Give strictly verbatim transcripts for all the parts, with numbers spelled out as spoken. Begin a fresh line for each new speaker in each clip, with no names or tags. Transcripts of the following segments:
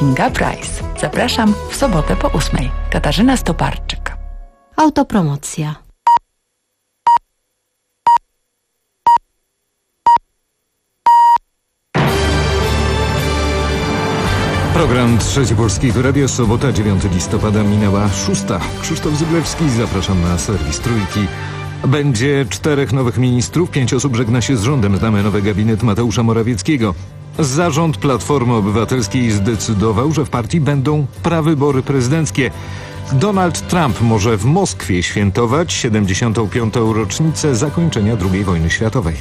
Kinga Price. Zapraszam w sobotę po ósmej. Katarzyna Stoparczyk.
Autopromocja.
Program Trzeci Polskiego Radio, sobota, dziewiątego listopada, minęła szósta. Krzysztof Zyglewski, zapraszam na serwis Trójki. Będzie czterech nowych ministrów, pięć osób żegna się z rządem. Znamy nowy gabinet Mateusza Morawieckiego. Zarząd Platformy Obywatelskiej zdecydował, że w partii będą prawybory prezydenckie. Donald Trump może w Moskwie świętować siedemdziesiątą piątą rocznicę zakończenia drugiej wojny światowej.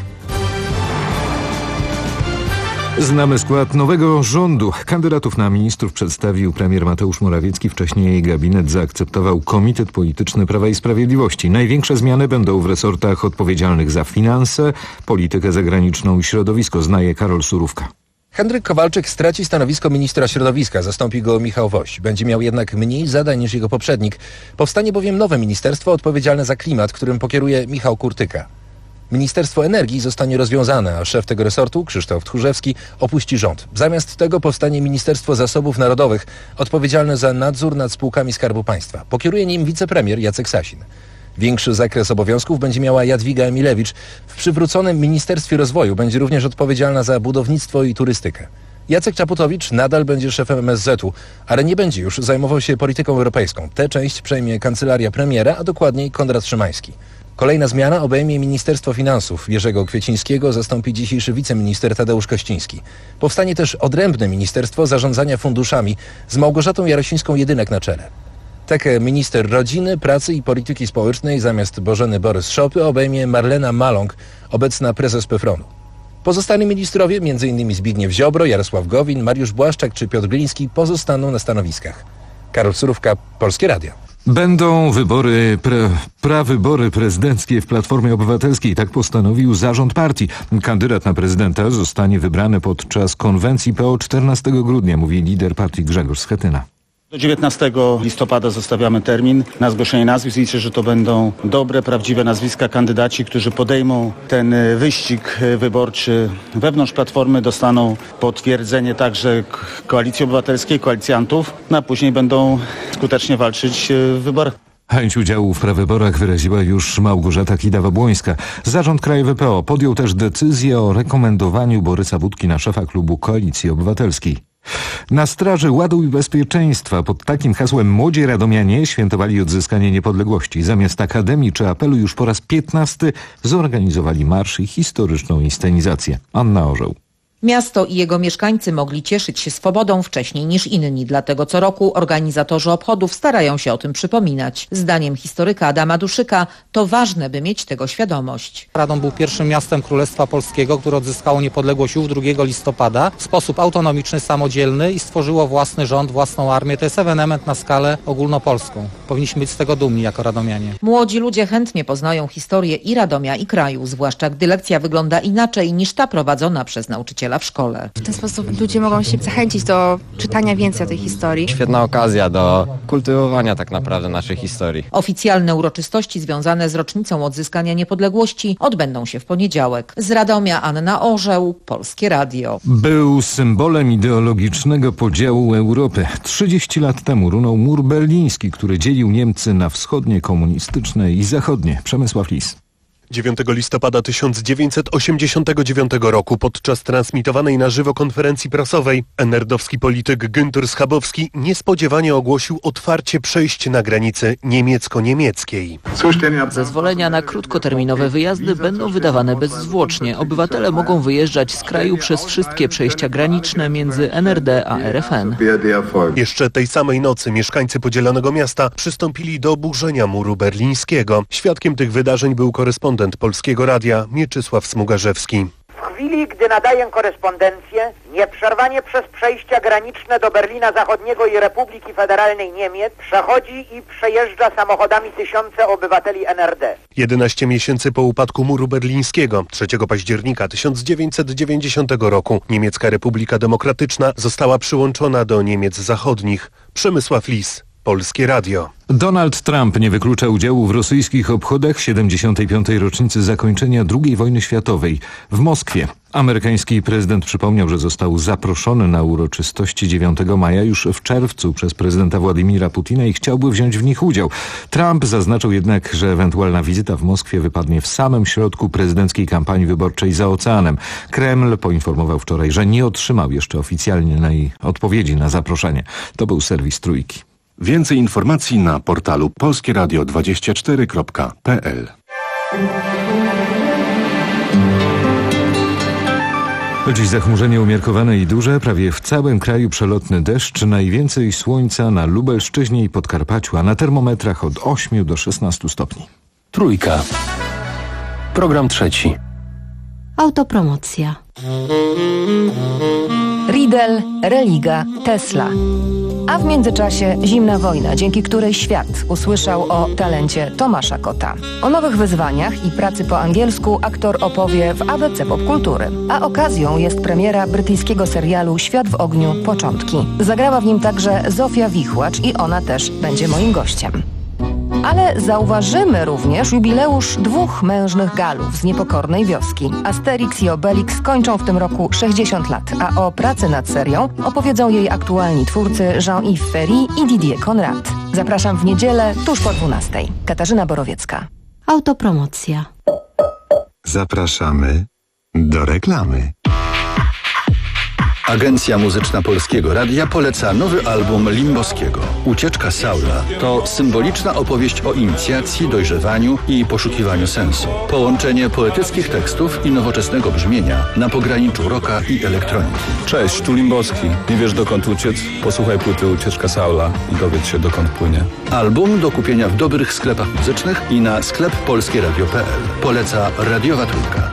Znamy skład nowego rządu. Kandydatów na ministrów przedstawił premier Mateusz Morawiecki. Wcześniej gabinet zaakceptował Komitet Polityczny Prawa i Sprawiedliwości. Największe zmiany będą w resortach odpowiedzialnych za finanse, politykę zagraniczną i środowisko. Znaje Karol Surówka.
Henryk Kowalczyk straci stanowisko ministra środowiska, zastąpi go Michał Woś. Będzie miał jednak mniej zadań niż jego poprzednik. Powstanie bowiem nowe ministerstwo odpowiedzialne za klimat, którym pokieruje Michał Kurtyka. Ministerstwo Energii zostanie rozwiązane, a szef tego resortu, Krzysztof Tchórzewski, opuści rząd. Zamiast tego powstanie Ministerstwo Zasobów Narodowych, odpowiedzialne za nadzór nad spółkami Skarbu Państwa. Pokieruje nim wicepremier Jacek Sasin. Większy zakres obowiązków będzie miała Jadwiga Emilewicz. W przywróconym Ministerstwie Rozwoju będzie również odpowiedzialna za budownictwo i turystykę. Jacek Czaputowicz nadal będzie szefem M S Z u, ale nie będzie już zajmował się polityką europejską. Tę część przejmie kancelaria premiera, a dokładniej Konrad Szymański. Kolejna zmiana obejmie Ministerstwo Finansów. Jerzego Kwiecińskiego zastąpi dzisiejszy wiceminister Tadeusz Kościński. Powstanie też odrębne Ministerstwo Zarządzania Funduszami z Małgorzatą Jarosińską-Jedynek na czele. Tekę minister rodziny, pracy i polityki społecznej zamiast Bożeny Borys-Szopy obejmie Marlena Maląg, obecna prezes PFRON-u. Pozostali ministrowie, m.in. Zbigniew Ziobro, Jarosław Gowin, Mariusz Błaszczak czy Piotr Gliński, pozostaną na stanowiskach. Karol Surówka, Polskie Radio.
Będą wybory, pre, prawybory prezydenckie w Platformie Obywatelskiej. Tak postanowił zarząd partii. Kandydat na prezydenta zostanie wybrany podczas konwencji P O czternastego grudnia, mówi lider partii Grzegorz Schetyna.
Do dziewiętnastego listopada zostawiamy termin na zgłoszenie nazwisk. Liczę, że to będą dobre, prawdziwe nazwiska kandydaci, którzy podejmą ten wyścig wyborczy wewnątrz Platformy, dostaną potwierdzenie także Koalicji Obywatelskiej, koalicjantów, no a później będą skutecznie walczyć w wyborach.
Chęć udziału w prawyborach wyraziła już Małgorzata Kidawa-Błońska. Zarząd Krajowy P O podjął też decyzję o rekomendowaniu Borysa Budki na szefa klubu Koalicji Obywatelskiej. Na straży ładu i bezpieczeństwa pod takim hasłem młodzi radomianie świętowali odzyskanie niepodległości. Zamiast akademii czy apelu już po raz piętnasty zorganizowali marsz i historyczną inscenizację. Anna Orzeł.
Miasto i jego mieszkańcy mogli cieszyć się swobodą wcześniej niż inni, dlatego co roku organizatorzy obchodów starają się o tym przypominać. Zdaniem historyka Adama Duszyka to ważne, by mieć tego świadomość.
Radom był pierwszym miastem Królestwa Polskiego, które odzyskało niepodległość już drugiego listopada w sposób autonomiczny, samodzielny i stworzyło własny rząd, własną armię. To jest ewenement na skalę ogólnopolską. Powinniśmy być z tego dumni jako radomianie.
Młodzi ludzie chętnie poznają historię i Radomia, i kraju, zwłaszcza gdy lekcja wygląda inaczej niż ta prowadzona przez nauczyciela w szkole.
W ten sposób ludzie mogą się zachęcić do czytania więcej o tej historii.
Świetna okazja do kultywowania tak naprawdę naszej historii.
Oficjalne uroczystości związane z rocznicą odzyskania niepodległości odbędą się w poniedziałek. Z Radomia Anna Orzeł, Polskie Radio.
Był symbolem ideologicznego podziału Europy. trzydzieści lat temu runął mur berliński, który dzielił Niemcy na wschodnie komunistyczne i zachodnie. Przemysław Lis.
dziewiątego listopada tysiąc dziewięćset osiemdziesiątego dziewiątego roku podczas transmitowanej na żywo konferencji prasowej en er dowski polityk Günter Schabowski niespodziewanie ogłosił otwarcie przejść na granicy niemiecko-niemieckiej.
Zezwolenia na krótkoterminowe wyjazdy będą wydawane bezzwłocznie. Obywatele mogą wyjeżdżać z kraju przez wszystkie przejścia graniczne między en er de a er ef en.
Jeszcze tej samej nocy mieszkańcy podzielonego miasta przystąpili do burzenia muru berlińskiego. Świadkiem tych wydarzeń był korespondent Polskiego Radia Mieczysław Smugarzewski.
W chwili, gdy nadaję korespondencję, nieprzerwanie przez przejścia graniczne do Berlina Zachodniego i Republiki Federalnej Niemiec przechodzi i przejeżdża samochodami tysiące obywateli en er de.
jedenaście miesięcy po upadku muru berlińskiego, trzeciego października tysiąc dziewięćset dziewięćdziesiątego roku, Niemiecka Republika Demokratyczna została przyłączona do Niemiec Zachodnich. Przemysław Lis, Polskie Radio.
Donald Trump nie wyklucza udziału w rosyjskich obchodach siedemdziesiątej piątej rocznicy zakończenia drugiej wojny światowej w Moskwie. Amerykański prezydent przypomniał, że został zaproszony na uroczystości dziewiątego maja już w czerwcu przez prezydenta Władimira Putina i chciałby wziąć w nich udział. Trump zaznaczył jednak, że ewentualna wizyta w Moskwie wypadnie w samym środku prezydenckiej kampanii wyborczej za oceanem. Kreml poinformował wczoraj, że nie otrzymał jeszcze oficjalnej odpowiedzi na zaproszenie. To był serwis Trójki.
Więcej informacji na portalu polskie radio dwadzieścia cztery kropka p l.
Dziś zachmurzenie umiarkowane i duże, prawie w całym kraju przelotny deszcz, najwięcej słońca na Lubelszczyźnie i Podkarpaciu, a na termometrach od ośmiu do szesnastu stopni.
Trójka. Program trzeci.
Autopromocja.
Riedel, Religa, Tesla. A w międzyczasie zimna wojna, dzięki której świat usłyszał o talencie Tomasza Kota. O nowych wyzwaniach i pracy po angielsku aktor opowie w A B C Popkultury. A okazją jest premiera brytyjskiego serialu Świat w ogniu – Początki. Zagrała w nim także Zofia Wichłacz i ona też będzie moim gościem. Ale zauważymy również jubileusz dwóch mężnych Galów z niepokornej wioski. Asterix i Obelix kończą w tym roku sześćdziesiąt lat, a o pracy nad serią opowiedzą jej aktualni twórcy Jean-Yves Ferry i Didier Conrad. Zapraszam w niedzielę tuż po dwunastej. Katarzyna Borowiecka.
Autopromocja.
Zapraszamy do reklamy.
Agencja Muzyczna Polskiego Radia poleca nowy album Limboskiego. Ucieczka Saula to symboliczna opowieść o inicjacji, dojrzewaniu i poszukiwaniu sensu. Połączenie poetyckich tekstów i nowoczesnego brzmienia na pograniczu rocka i elektroniki.
Cześć, tu Limboski. Nie wiesz dokąd uciec? Posłuchaj płyty Ucieczka Saula i dowiedz się dokąd płynie.
Album do kupienia w dobrych sklepach muzycznych i na sklep polskieradio kropka p l. Poleca Radiowa Trójka.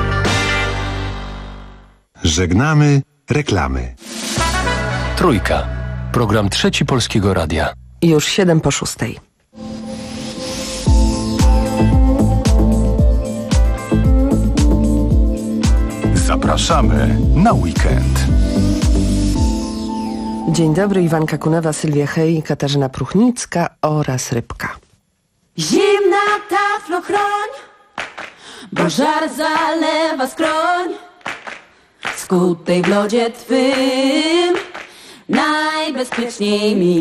Żegnamy reklamy.
Trójka. Program trzeci Polskiego Radia.
Już siedem po szóstej.
Zapraszamy na weekend.
Dzień dobry, Iwanka Kunewa, Sylwia Hej, Katarzyna Pruchnicka oraz Rybka.
Zimna taflochroń, bo żar zalewa skroń. Skutej w lodzie twym najbezpieczniej mi.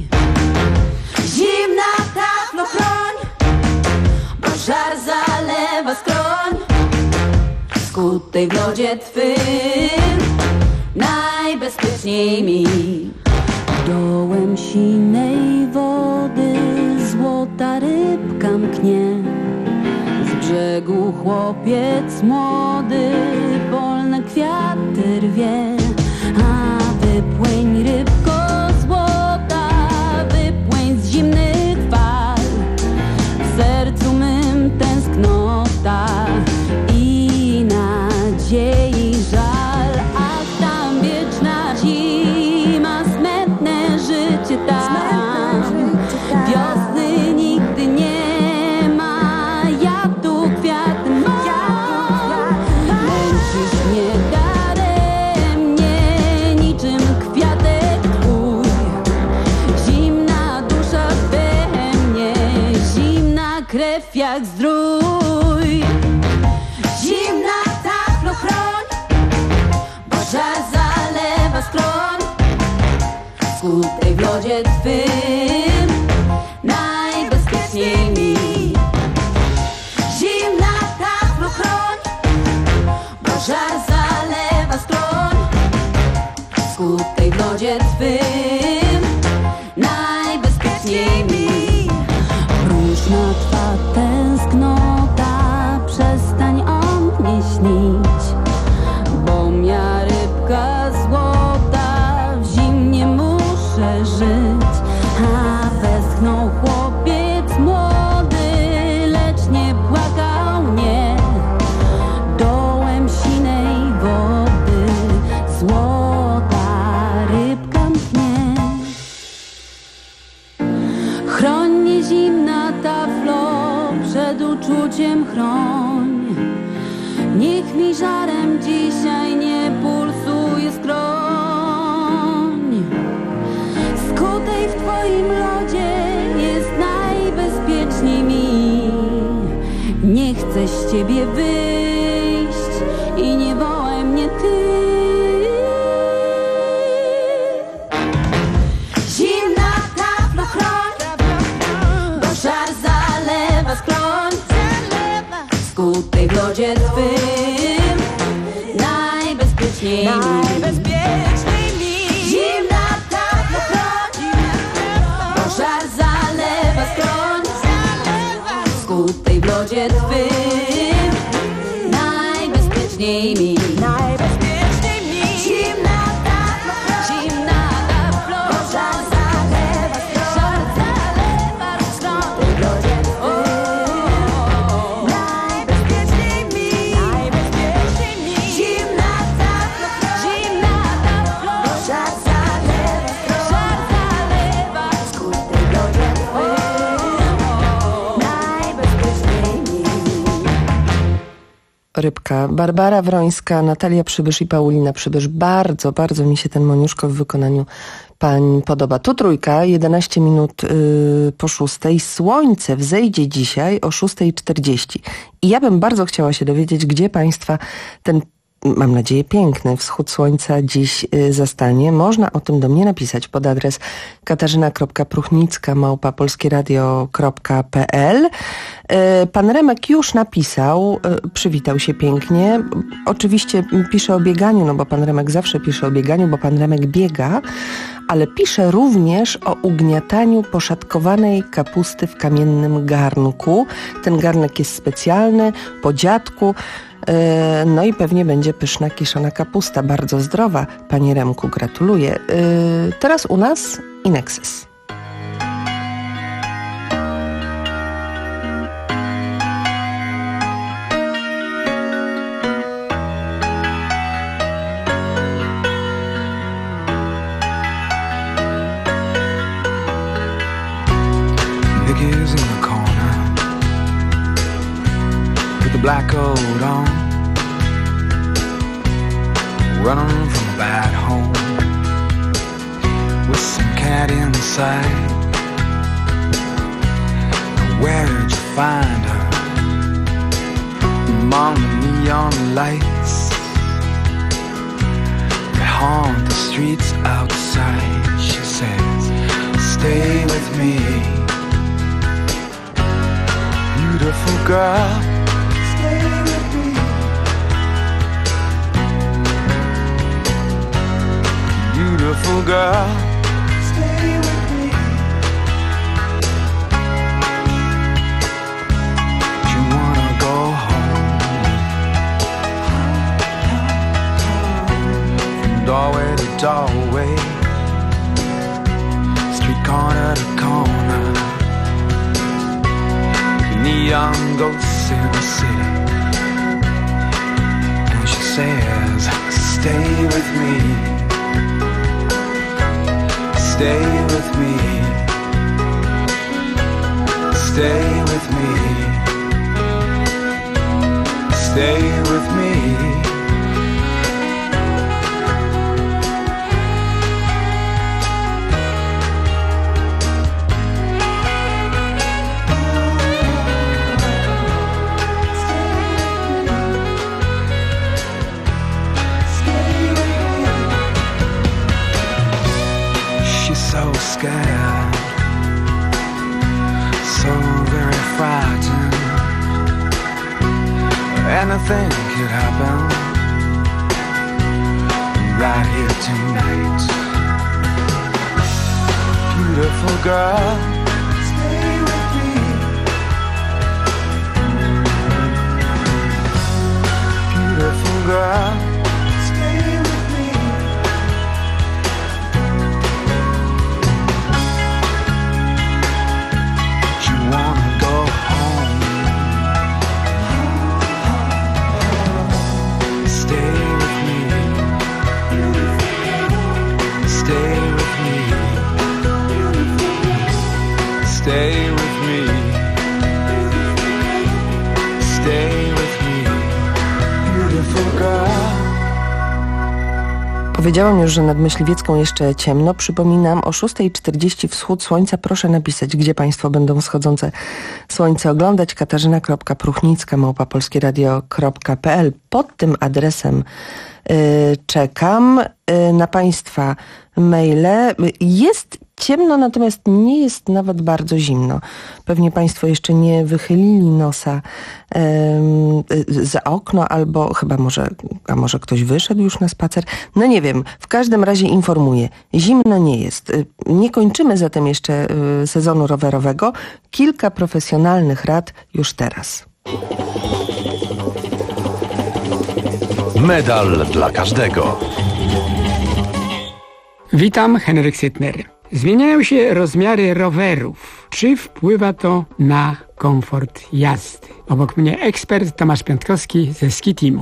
Zimna taflochroń, bo żar zalewa skroń. Skutej w lodzie twym najbezpieczniej mi. Dołem sinej wody złota rybka mknie. Z brzegu chłopiec młody polne kwiaty rwie. A wypłyń rybko złota, wypłyń z zimnych fal. W sercu mym tęsknota i nadziei żal. Ach, tam wieczna zima, smętne życie tam. Wiosny nigdy nie ma, ja tu kwiaty mam. Męczysz mnie daremnie, niczym kwiatek twój. Zimna dusza we mnie, zimna krew jak zdrój. Zimna taflochroń, bo żar zalewa skroń. Skutek w lodzie twym najbezpieczniej mi. Zimna taflochroń, bo żar zalewa skroń. Skutek w lodzie twym najbezpieczniej mi. Próżna twa tęsknota, przestań o mnie śnić. Bo mia rybka złota, w zimnie muszę żyć. A westchnął chłopiec młody, lecz nie błagał mnie. Dołem sinej wody złota rybka mknie. Chroń mnie zimna taflo, przed uczuciem chroń. Niech mi żarem dzisiaj nie pulsuje skroń. Skutej w twoim lodzie nie chcę z ciebie wyjść i nie wołaj mnie ty. Zimna taflochroń, bo żar zalewa skroń, skutej w lodzie twym najbezpieczniej mi. Zimna taflochroń, bo żar zalewa skroń, skutej w lodzie twym najbezpieczniej mi. Zimna taflochroń, zimna taflochroń, bo żar zalewa skroń, zalewa skroń, w lodzie twym najbezpieczniej mi. Zimna taflochroń, zimna taflochroń, bo żar zalewa skroń, zalewa skutej w lodzie twym najbezpieczniej mi.
Rybka. Barbara Wrońska, Natalia Przybysz i Paulina Przybysz. Bardzo, bardzo mi się ten Moniuszko w wykonaniu pań podoba. Tu Trójka, jedenaście minut yy, po szóstej. Słońce wzejdzie dzisiaj o szóstej czterdzieści. I ja bym bardzo chciała się dowiedzieć, gdzie państwa ten, mam nadzieję, piękny wschód słońca dziś y, zastanie. Można o tym do mnie napisać pod adres katarzyna kropka pruchnicka małpa polskieradio kropka pe el. Y, pan Remek już napisał, y, przywitał się pięknie. Oczywiście pisze o bieganiu, no bo pan Remek zawsze pisze o bieganiu, bo pan Remek biega, ale pisze również o ugniataniu poszatkowanej kapusty w kamiennym garnku. Ten garnek jest specjalny, po dziadku. No i pewnie będzie pyszna kiszona kapusta, bardzo zdrowa. Panie Remku, gratuluję. Teraz u nas Inexes.
Niggas in the corner with the black coat on, running from a bad home with some cat inside. Now where'd you find her? Among the neon lights that haunt the streets outside. She says, stay with me, beautiful girl, stay with me. Beautiful girl, stay with me. You wanna go home, from doorway to doorway, street corner to corner, neon ghosts in the city. And she says, stay with me, stay with me, stay with me, stay with me. Scared, so very frightened. Anything could happen right here tonight. Beautiful girl, stay with me. Beautiful girl, stay with me. Wanna go home, stay with me, stay with me, stay with me, stay with me, beautiful girl.
Powiedziałam już, że nad Myśliwiecką jeszcze ciemno. Przypominam, o szósta czterdzieści wschód słońca. Proszę napisać, gdzie Państwo będą wschodzące słońce oglądać. Katarzyna kropka pruchnicka małpa polskieradio kropka p l. Pod tym adresem y, czekam y, na Państwa maile. Jest ciemno, natomiast nie jest nawet bardzo zimno. Pewnie Państwo jeszcze nie wychylili nosa y, za okno, albo chyba może, a może ktoś wyszedł już na spacer. No nie wiem, w każdym razie informuję. Zimno nie jest. Y, nie kończymy zatem jeszcze y, sezonu rowerowego. Kilka profesjonalnych rad już teraz.
Medal dla każdego.
Witam, Henryk Sytner. Zmieniają się rozmiary rowerów. Czy wpływa to na komfort jazdy? Obok mnie ekspert Tomasz Piątkowski ze Ski Teamu.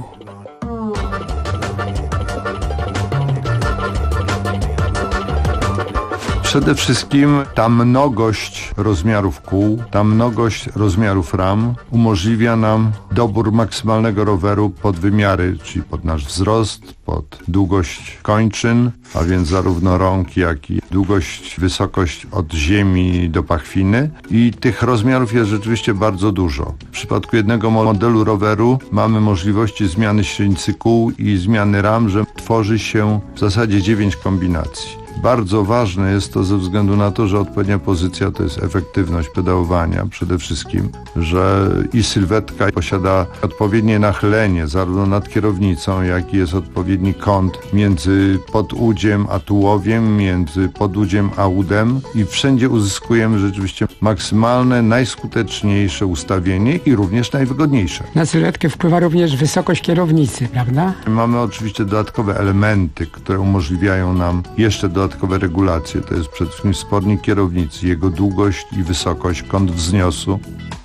Przede wszystkim ta mnogość rozmiarów kół, ta mnogość rozmiarów ram umożliwia nam dobór maksymalnego roweru pod wymiary, czyli pod nasz wzrost, pod długość kończyn, a więc zarówno rąk, jak i długość, wysokość od ziemi do pachwiny. I tych rozmiarów jest rzeczywiście bardzo dużo. W przypadku jednego modelu roweru mamy możliwości zmiany średnicy kół i zmiany ram, że tworzy się w zasadzie dziewięć kombinacji. Bardzo ważne jest to ze względu na to, że odpowiednia pozycja to jest efektywność pedałowania przede wszystkim, że i sylwetka posiada odpowiednie nachylenie zarówno nad kierownicą, jak i jest odpowiedni kąt między podudziem a tułowiem, między podudziem a udem i wszędzie uzyskujemy rzeczywiście maksymalne, najskuteczniejsze ustawienie i również najwygodniejsze.
Na sylwetkę wpływa również wysokość kierownicy, prawda?
Mamy oczywiście dodatkowe elementy, które umożliwiają nam jeszcze do dodatkowe regulacje. To jest przede wszystkim spornik kierownicy, jego długość i wysokość, kąt wzniosu.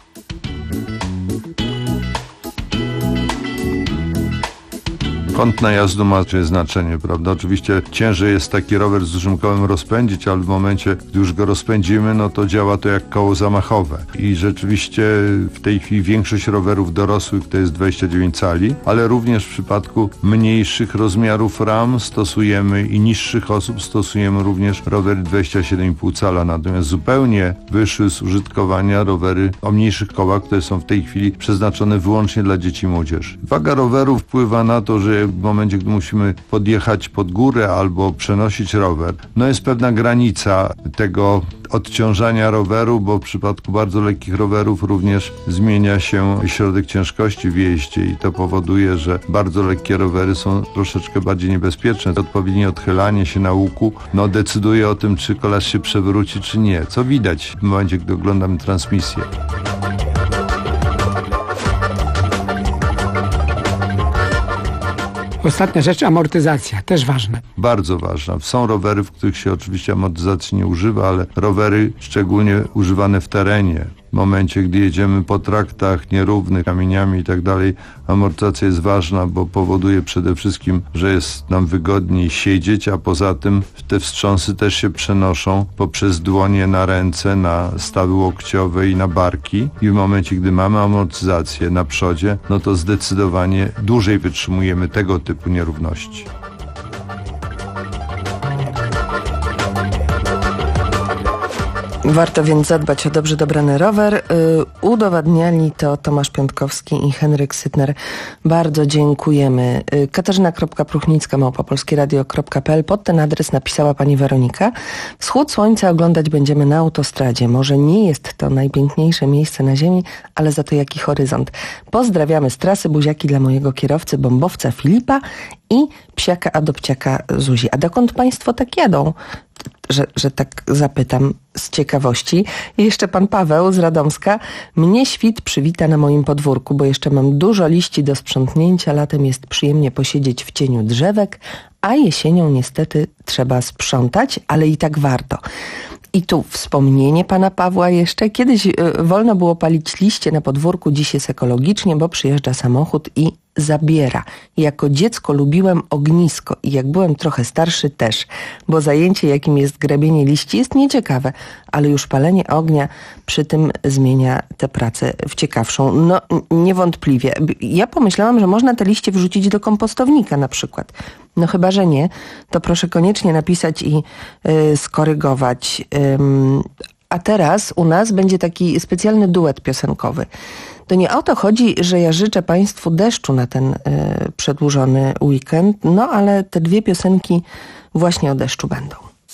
Kąt najazdu ma znaczenie, prawda? Oczywiście ciężej jest taki rower z dużym kołem rozpędzić, ale w momencie, gdy już go rozpędzimy, no to działa to jak koło zamachowe. I rzeczywiście w tej chwili większość rowerów dorosłych to jest dwadzieścia dziewięć cali, ale również w przypadku mniejszych rozmiarów ram stosujemy i niższych osób stosujemy również rowery dwadzieścia siedem i pół cala. Natomiast zupełnie wyszły z użytkowania rowery o mniejszych kołach, które są w tej chwili przeznaczone wyłącznie dla dzieci i młodzieży. Waga roweru wpływa na to, że w momencie, gdy musimy podjechać pod górę albo przenosić rower, no jest pewna granica tego odciążania roweru, bo w przypadku bardzo lekkich rowerów również zmienia się środek ciężkości w jeździe i to powoduje, że bardzo lekkie rowery są troszeczkę bardziej niebezpieczne. Odpowiednie odchylanie się na łuku no decyduje o tym, czy kolarz się przewróci, czy nie. Co widać w momencie, gdy oglądamy transmisję.
Ostatnia rzecz, amortyzacja, też ważna.
Bardzo ważna. Są rowery, w których się oczywiście amortyzacji nie używa, ale rowery szczególnie używane w terenie. W momencie, gdy jedziemy po traktach nierównych, kamieniami i tak dalej, amortyzacja jest ważna, bo powoduje przede wszystkim, że jest nam wygodniej siedzieć, a poza tym te wstrząsy też się przenoszą poprzez dłonie na ręce, na stawy łokciowe i na barki. I w momencie, gdy mamy amortyzację na przodzie, no to zdecydowanie dłużej wytrzymujemy tego typu nierówności.
Warto więc zadbać o dobrze dobrany rower. Yy, udowadniali to Tomasz Piątkowski i Henryk Sytner. Bardzo dziękujemy. Yy, Katarzyna kropka pruchnicka małpa polskieradio kropka p l. Pod ten adres napisała pani Weronika. Wschód słońca oglądać będziemy na autostradzie. Może nie jest to najpiękniejsze miejsce na ziemi, ale za to jaki horyzont. Pozdrawiamy z trasy, buziaki dla mojego kierowcy, bombowca Filipa i psiaka adopciaka Zuzi. A dokąd państwo tak jadą? Że, że tak zapytam z ciekawości. I jeszcze pan Paweł z Radomska. Mnie świt przywita na moim podwórku, bo jeszcze mam dużo liści do sprzątnięcia. Latem jest przyjemnie posiedzieć w cieniu drzewek, a jesienią niestety trzeba sprzątać, ale i tak warto. I tu wspomnienie pana Pawła jeszcze. Kiedyś y, wolno było palić liście na podwórku, dziś jest ekologicznie, bo przyjeżdża samochód i zabiera. Jako dziecko lubiłem ognisko i jak byłem trochę starszy też, bo zajęcie, jakim jest grabienie liści, jest nieciekawe, ale już palenie ognia przy tym zmienia tę pracę w ciekawszą. No niewątpliwie. Ja pomyślałam, że można te liście wrzucić do kompostownika na przykład. No chyba, że nie, to proszę koniecznie napisać i y, skorygować. Ym, a teraz u nas będzie taki specjalny duet piosenkowy. To nie o to chodzi, że ja życzę Państwu deszczu na ten y, przedłużony weekend, no ale te dwie piosenki właśnie o deszczu będą.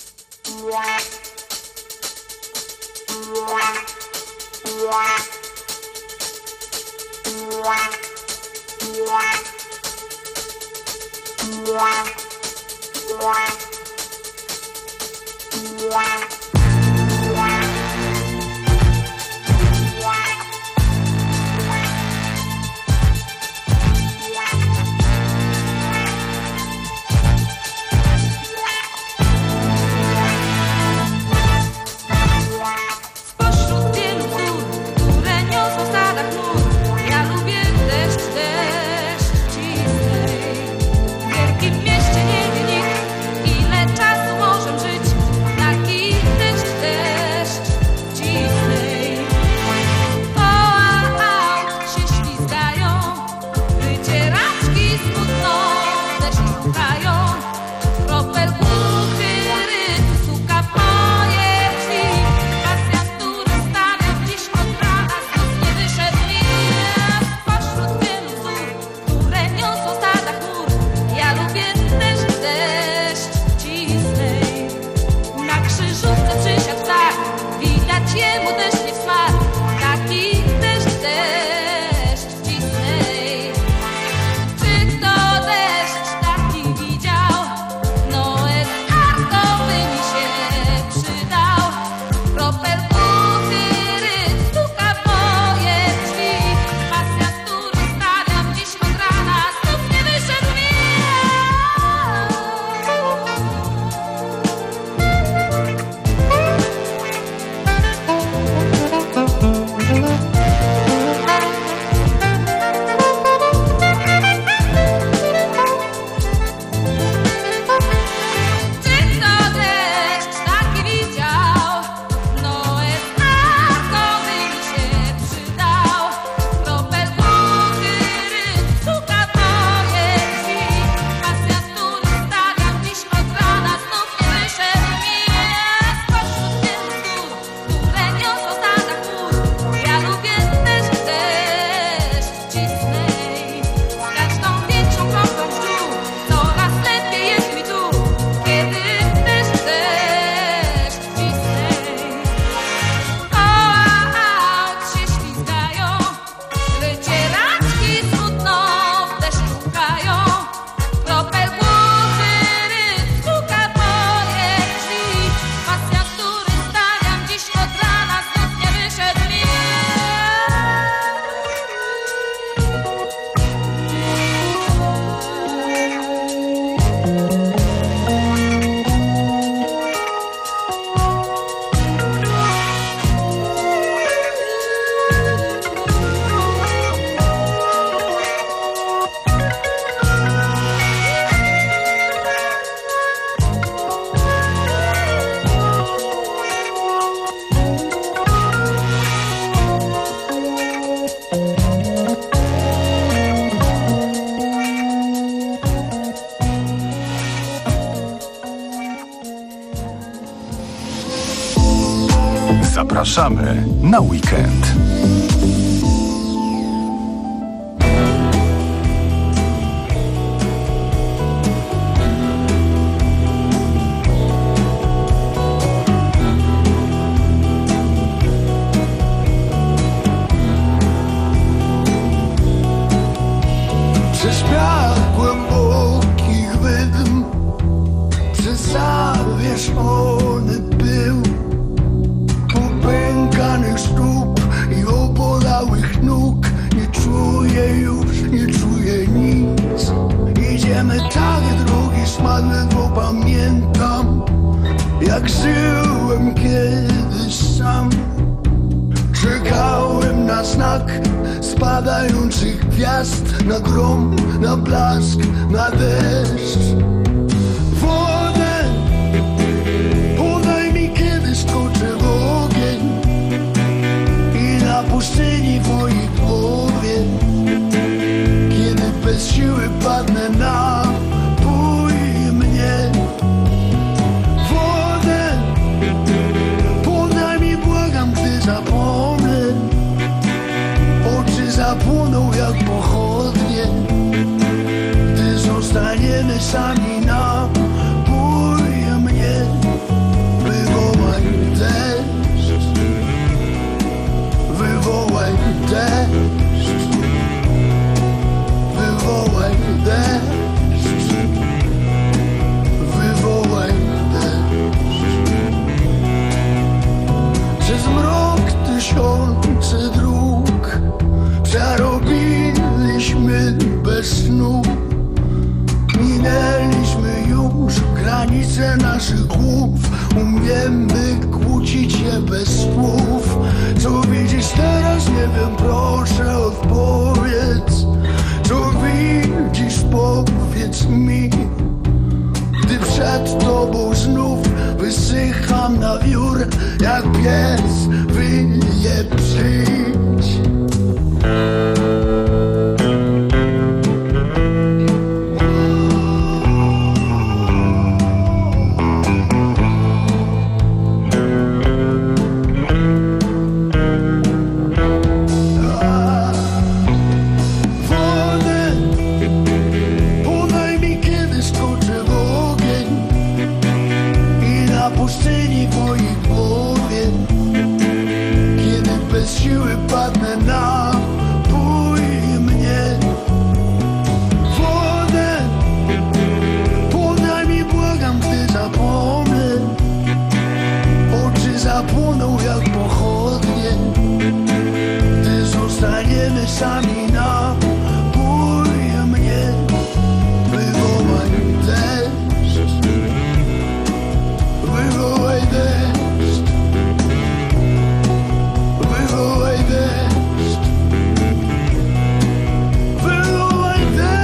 Zapraszamy na weekend.
Przez piach głębokich wydm, przez zawieszony pył, popękanych stóp i obolałych nóg. Nie czuję już, nie czuję nic. Idziemy tak drogi smadne, bo pamiętam, jak żyłem kiedyś sam. Czekałem na znak spadających gwiazd, na grom, na blask, na deszcz. Wodę podaj mi, kiedy skoczę w ogień i na pustyni w mojej głowie, kiedy bez siły padnę na bój mnie. Wodę podaj mi, błagam, gdy zapomnę. Oczy zapłoną jak pochodnie, gdy zostaniemy sami na bój mnie. Wywołaj deszcz, wywołaj deszcz, wywołaj deszcz, wywołaj deszcz. Przez mrok tysiące dróg przerobiliśmy bez snu. Minęliśmy już granice naszych głów. Umiemy kłócić się bez słów. Co widzisz teraz, nie wiem, proszę odpowiedz. Co widzisz, powiedz mi. Gdy przed tobą znów wysycham na wiór, jak pies wyje, przyjdź. Siły padnę na bój mnie. Wodę podaj mi, błagam, gdy zapomnę. Oczy zapłoną jak pochodnie, gdy zostaniemy sami na bój mnie. Wywołaj deszcz, wywołaj deszcz. Wywołaj deszcz, wywołaj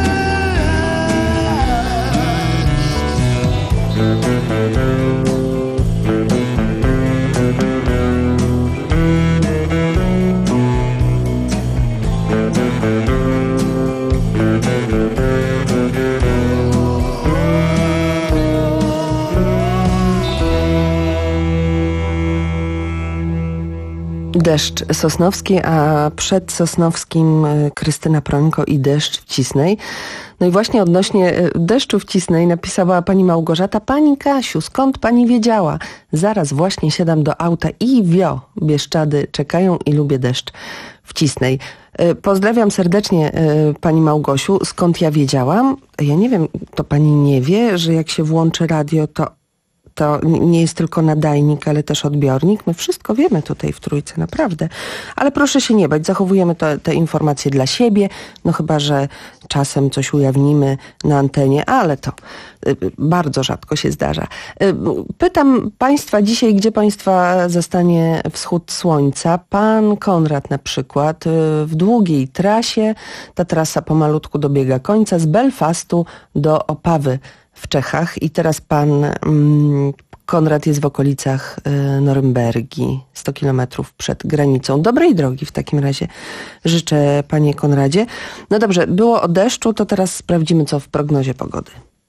Deszcz Sosnowski, a przed Sosnowskim Krystyna Prońko i Deszcz w Cisnej. No i właśnie odnośnie deszczu w Cisnej napisała pani Małgorzata: Pani Kasiu, skąd pani wiedziała? Zaraz właśnie siadam do auta i wio, Bieszczady czekają i lubię deszcz w Cisnej. Pozdrawiam serdecznie pani Małgosiu. Skąd ja wiedziałam? Ja nie wiem, to pani nie wie, że jak się włączy radio, to to nie jest tylko nadajnik, ale też odbiornik. My wszystko wiemy tutaj w Trójce, naprawdę. Ale proszę się nie bać, zachowujemy to, te informacje dla siebie, no chyba że czasem coś ujawnimy na antenie, ale to y, bardzo rzadko się zdarza. Y, pytam państwa dzisiaj, gdzie państwa zastanie wschód słońca. Pan Konrad na przykład y, w długiej trasie, ta trasa pomalutku dobiega końca, z Belfastu do Opawy w Czechach i teraz pan mm, Konrad jest w okolicach y, Norymbergi, sto kilometrów przed granicą. Dobrej drogi w takim razie życzę, panie Konradzie. No dobrze, było o deszczu, to teraz sprawdzimy, co w prognozie pogody.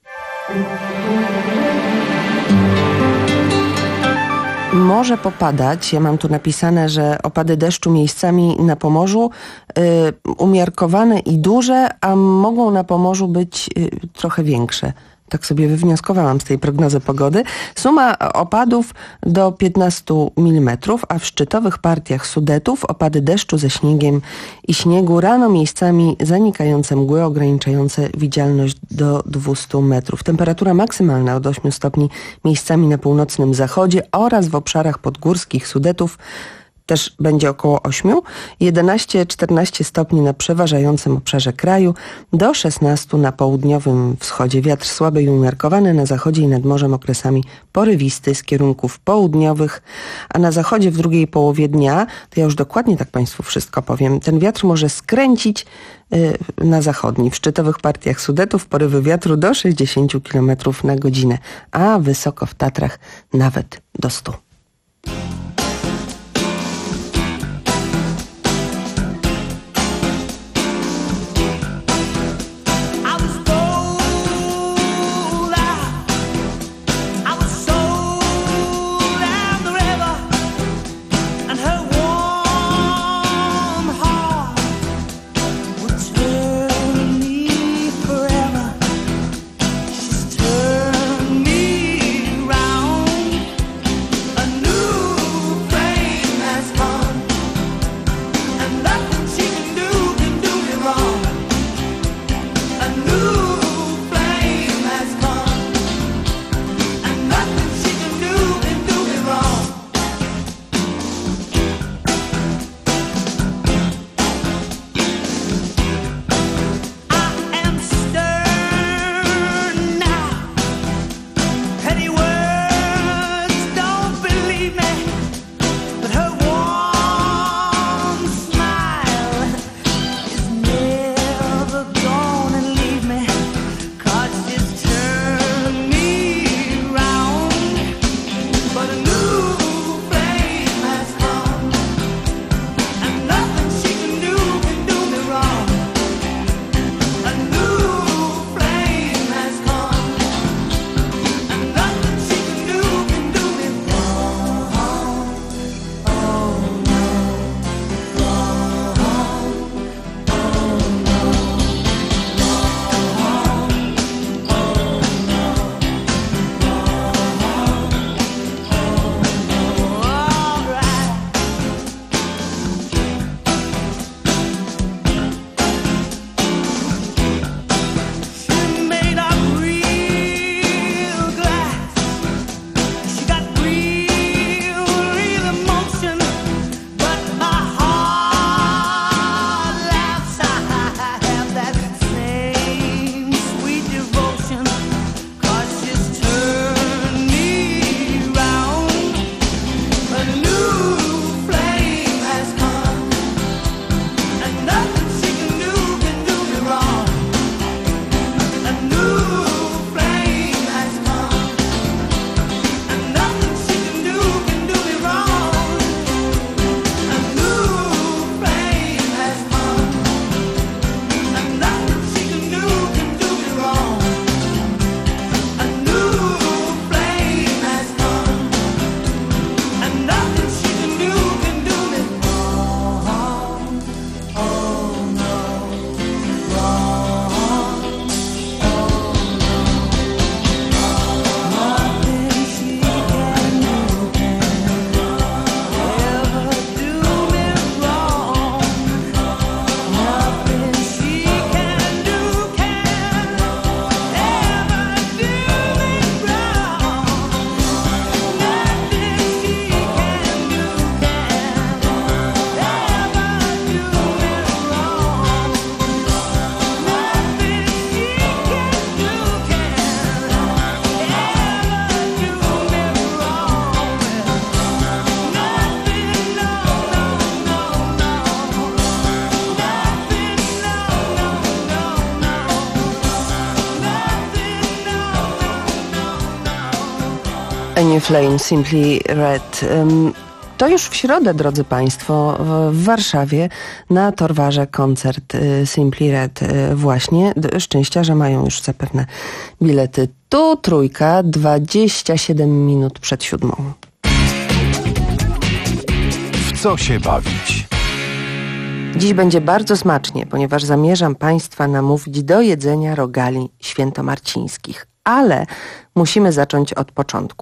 Może popadać, ja mam tu napisane, że opady deszczu miejscami na Pomorzu y, umiarkowane i duże, a mogą na Pomorzu być y, trochę większe. Tak sobie wywnioskowałam z tej prognozy pogody. Suma opadów do piętnastu milimetrów, a w szczytowych partiach Sudetów opady deszczu ze śniegiem i śniegu, rano miejscami zanikające mgły ograniczające widzialność do dwustu metrów. Temperatura maksymalna od ośmiu stopni miejscami na północnym zachodzie oraz w obszarach podgórskich Sudetów też będzie około ośmiu, jedenaście czternaście stopni na przeważającym obszarze kraju, do szesnastu na południowym wschodzie. Wiatr słaby i umiarkowany, na zachodzie i nad morzem okresami porywisty z kierunków południowych, a na zachodzie w drugiej połowie dnia, to ja już dokładnie tak Państwu wszystko powiem, ten wiatr może skręcić y, na zachodni. W szczytowych partiach Sudetów porywy wiatru do sześćdziesięciu kilometrów na godzinę, a wysoko w Tatrach nawet do stu. Any Flame, Simply Red. To już w środę, drodzy Państwo, w Warszawie na Torwarze koncert Simply Red właśnie. Szczęścia, że mają już zapewne bilety. Tu Trójka, dwadzieścia siedem minut przed siódmą.
W co się bawić?
Dziś będzie bardzo smacznie, ponieważ zamierzam Państwa namówić do jedzenia rogali świętomarcińskich. Ale musimy zacząć od początku.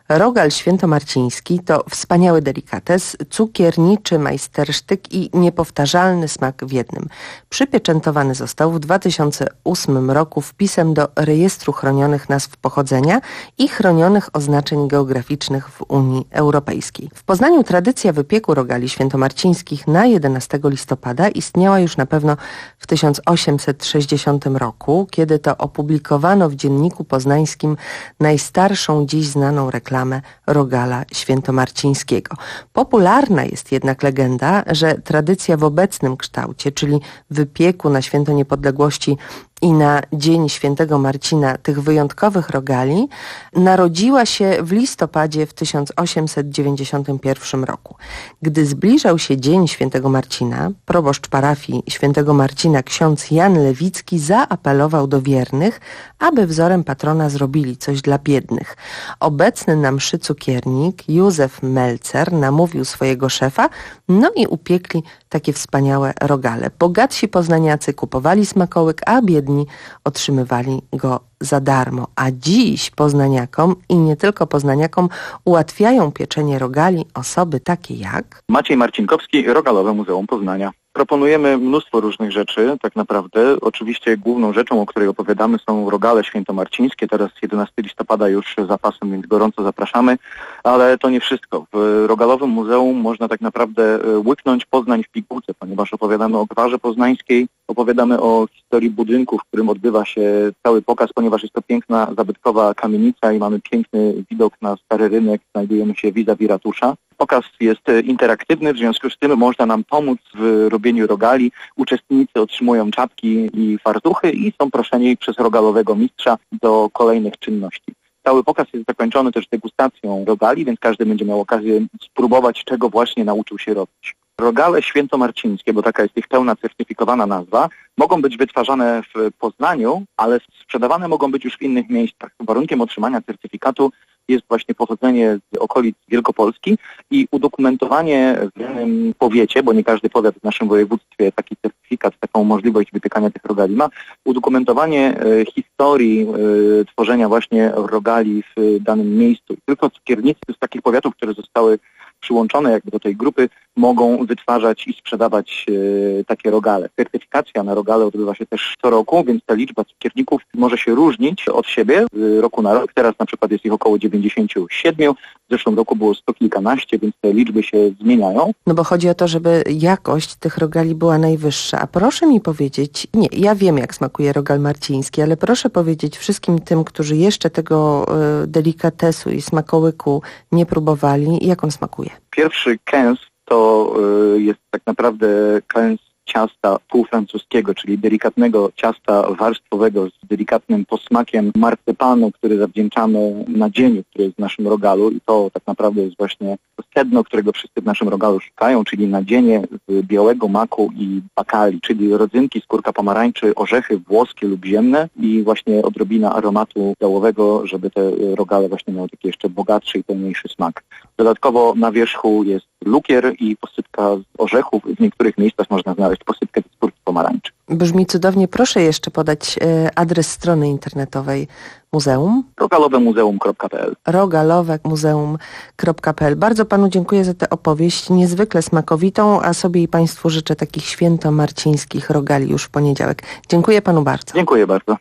Rogal świętomarciński to wspaniały delikates, cukierniczy majstersztyk i niepowtarzalny smak w jednym. Przypieczętowany został w dwa tysiące ósmym roku wpisem do Rejestru Chronionych Nazw Pochodzenia i Chronionych Oznaczeń Geograficznych w Unii Europejskiej. W Poznaniu tradycja wypieku rogali świętomarcińskich na jedenastego listopada istniała już na pewno w tysiąc osiemset sześćdziesiątym roku, kiedy to opublikowano w Dzienniku Poznańskim najstarszą dziś znaną reklamę rogala świętomarcińskiego. Popularna jest jednak legenda, że tradycja w obecnym kształcie, czyli wypieku na Święto Niepodległości i na Dzień Świętego Marcina tych wyjątkowych rogali, narodziła się w listopadzie w tysiąc osiemset dziewięćdziesiątym pierwszym roku. Gdy zbliżał się Dzień Świętego Marcina, proboszcz parafii Świętego Marcina ksiądz Jan Lewicki zaapelował do wiernych, aby wzorem patrona zrobili coś dla biednych. Obecny na mszy cukiernik Józef Melcer namówił swojego szefa, no i upiekli takie wspaniałe rogale. Bogatsi poznaniacy kupowali smakołyk, a biedni otrzymywali go za darmo. A dziś poznaniakom i nie tylko poznaniakom ułatwiają pieczenie rogali osoby takie jak...
Maciej Marcinkowski, Rogalowe Muzeum Poznania. Proponujemy mnóstwo różnych rzeczy, tak naprawdę. Oczywiście główną rzeczą, o której opowiadamy, są rogale świętomarcińskie. Teraz jedenastego listopada już za pasem, więc gorąco zapraszamy. Ale to nie wszystko. W Rogalowym Muzeum można tak naprawdę łyknąć Poznań w pigułce, ponieważ opowiadamy o gwarze poznańskiej, opowiadamy o historii budynku, w którym odbywa się cały pokaz, ponieważ jest to piękna, zabytkowa kamienica i mamy piękny widok na Stary Rynek. Znajdujemy się vis-a-vis ratusza. Pokaz jest interaktywny, w związku z tym można nam pomóc w robieniu rogali. Uczestnicy otrzymują czapki i fartuchy i są proszeni przez rogalowego mistrza do kolejnych czynności. Cały pokaz jest zakończony też degustacją rogali, więc każdy będzie miał okazję spróbować, czego właśnie nauczył się robić. Rogale świętomarcińskie, bo taka jest ich pełna certyfikowana nazwa, mogą być wytwarzane w Poznaniu, ale sprzedawane mogą być już w innych miejscach. Warunkiem otrzymania certyfikatu jest właśnie pochodzenie z okolic Wielkopolski i udokumentowanie w danym powiecie, bo nie każdy powiat w naszym województwie taki certyfikat, taką możliwość wypiekania tych rogali ma, udokumentowanie e, historii e, tworzenia właśnie rogali w danym miejscu. Tylko cukiernicy z takich powiatów, które zostały przyłączone jakby do tej grupy, mogą wytwarzać i sprzedawać e, takie rogale. Certyfikacja na rogale odbywa się też co roku, więc ta liczba cukierników może się różnić od siebie z roku na rok. Teraz na przykład jest ich około dziewięćdziesiąt siedem, w zeszłym roku było sto kilkanaście, więc te liczby się zmieniają.
No bo chodzi o to, żeby jakość tych rogali była najwyższa. A proszę mi powiedzieć, nie, ja wiem jak smakuje rogal marciński, ale proszę powiedzieć wszystkim tym, którzy jeszcze tego y, delikatesu i smakołyku nie próbowali, jak on smakuje.
Pierwszy kęs to y, jest tak naprawdę kęs ciasta półfrancuskiego, czyli delikatnego ciasta warstwowego z delikatnym posmakiem marcepanu, który zawdzięczamy nadzieniu, który jest w naszym rogalu i to tak naprawdę jest właśnie sedno, którego wszyscy w naszym rogalu szukają, czyli nadzienie z białego maku i bakali, czyli rodzynki, skórka pomarańczy, orzechy włoskie lub ziemne i właśnie odrobina aromatu białowego, żeby te rogale właśnie miały taki jeszcze bogatszy i pełniejszy smak. Dodatkowo na wierzchu jest lukier i posypka z orzechów. W niektórych miejscach można znaleźć posypkę z skórki pomarańczy.
Brzmi cudownie. Proszę jeszcze podać e, adres strony internetowej muzeum.
rogalowe muzeum kropka p l
rogalowe muzeum kropka p l. Bardzo panu dziękuję za tę opowieść, niezwykle smakowitą, a sobie i państwu życzę takich świętomarcińskich rogali już w poniedziałek. Dziękuję panu bardzo.
Dziękuję bardzo.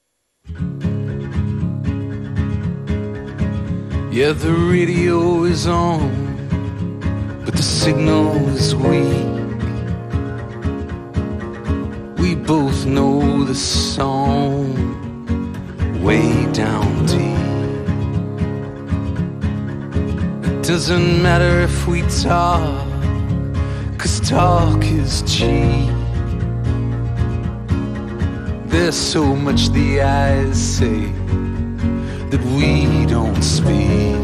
Yeah, the radio is on, but the signal is weak. We both know the song way down deep. It doesn't matter if we talk, 'cause talk is cheap. There's so much the eyes say that we don't speak.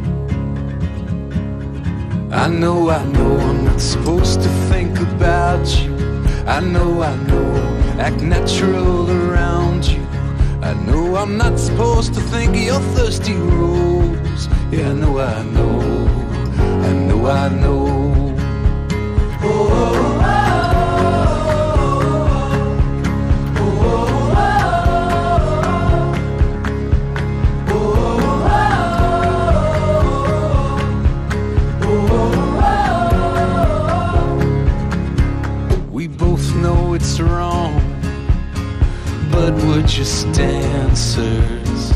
I know, I know I'm not supposed to think about you. I know, I know, act natural around you. I know I'm not supposed to think of your thirsty rose. Yeah, I know, I know, I know, I know. Oh, oh, oh. We both know it's wrong, but we're just dancers.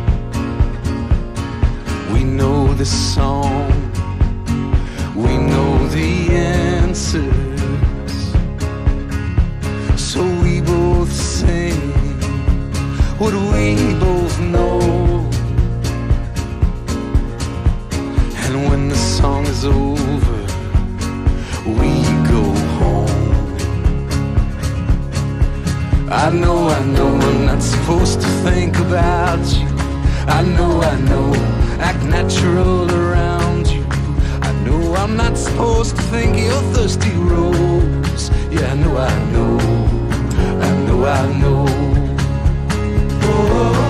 We know the song, we know the answers, so we both sing what we both know. And when the song is over, we go home. I know, I know I'm not supposed to think about you. I know, I know, act natural around you. I know I'm not supposed to think of your thirsty rose. Yeah, I know, I know, I know, I know. Oh,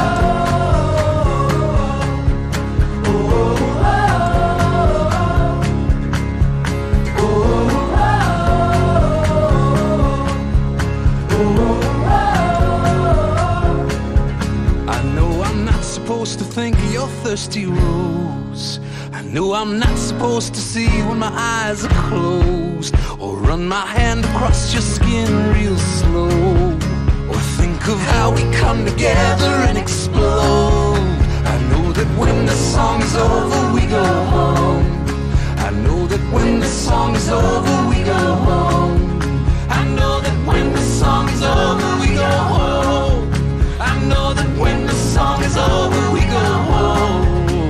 to think of your thirsty rose. I know I'm not supposed to see when my eyes are closed, or run my hand across your skin real slow, or think of how we come together and explode. I know that when the song's over we go home. I know that when the song's over we go home. I know that when the song's over we go home. I know that when the song is over we go home.